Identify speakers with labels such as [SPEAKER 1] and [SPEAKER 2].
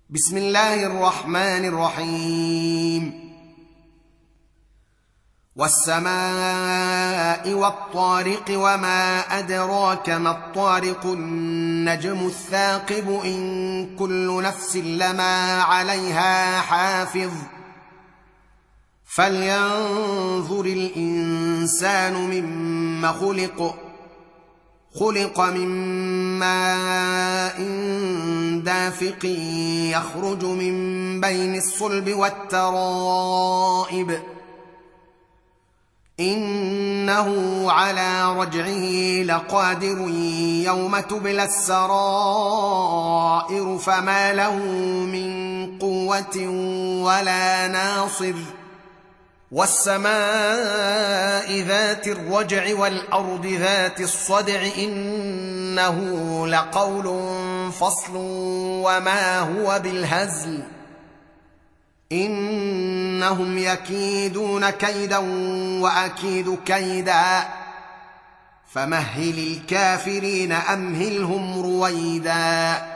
[SPEAKER 1] بسم الله الرحمن الرحيم. والسماء والطارق وما أدراك ما الطارق النجم الثاقب إن كل نفس لما عليها حافظ فلينظر الإنسان مما خلق من ماء دافق يخرج من بين الصلب والترائب إنه على رجعه لقادر يوم تبلى السرائر فما له من قوة ولا ناصر والسماء ذات الرجع والأرض ذات الصدع إنه لقول فصل وما هو بالهزل إنهم يكيدون كيدا وأكيد كيدا فمهل الكافرين أمهلهم رويدا